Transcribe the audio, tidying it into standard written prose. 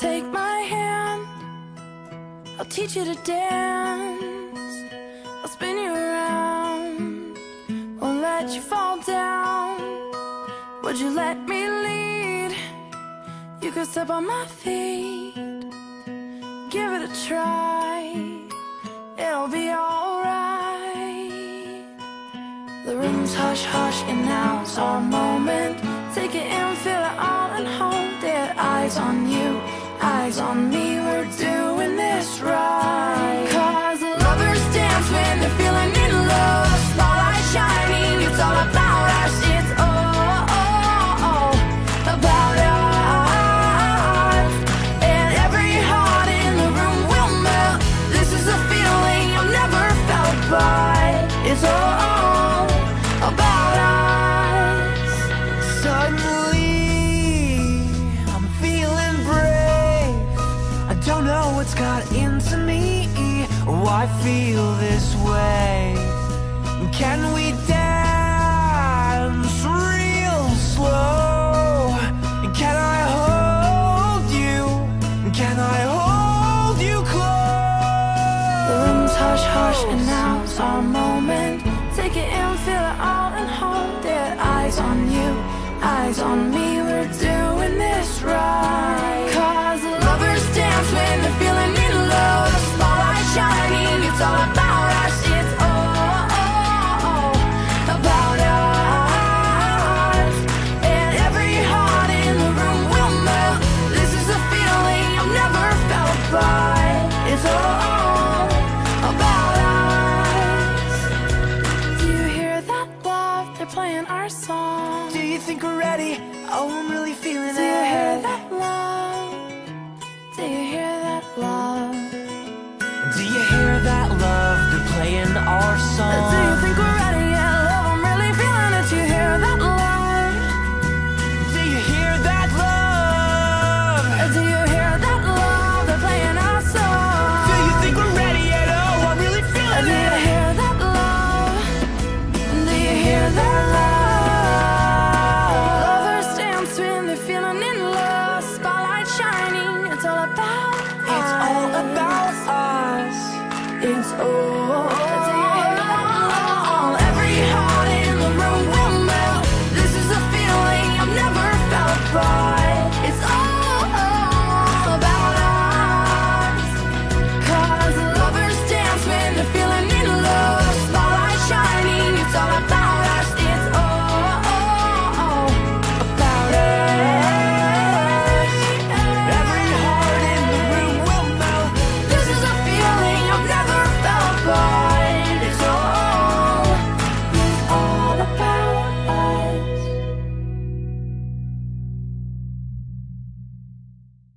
take my hand, I'll teach you to dance. I'll spin you around, won't let you fall down. Would you let me lead? You could step on my feet, give it a try, it'll be alright. The room's hush hush and now's our moment. Take it in, feel it all and hold it. Eyes on you, eyes on me, we're doing this right. Cause lovers dance when they're feeling in love. Spotlight shining, it's all about us. It's about us. And every heart in the room will melt. This is a feeling I've never felt, but it's all about us. Suddenly I'm feeling brave. I don't know what's got into me, why I feel this way. Can we dance real slow? Can I hold you? Can I hold you close? The room's hush hush and now's our moment. Take it in, feel it all and hold it. Eyes on you, eyes on me, we're doing this right. Cause lovers dance when they're feeling in love. Spotlight shining, it's all about us. It's about us. And every heart in the room will melt. This is a feeling I've never felt, but it's all about us. Do you hear that love? They're playing our song. Do you think we're ready? Oh, I'm really feeling it. Do you hear that love? Do you hear that love? Do you hear that love? They're playing our song. Do you think we're ready? Yeah, love, I'm really feeling it. You hear that love? Do you hear that love? Do you hear that love? They're playing our song. Do you think we're ready yet? Oh, I'm really feeling it. Do you hear that love? Do you hear that love? Lovers dance when they're feeling in love. Spotlight shining, it's all about us. It's all about us. It's all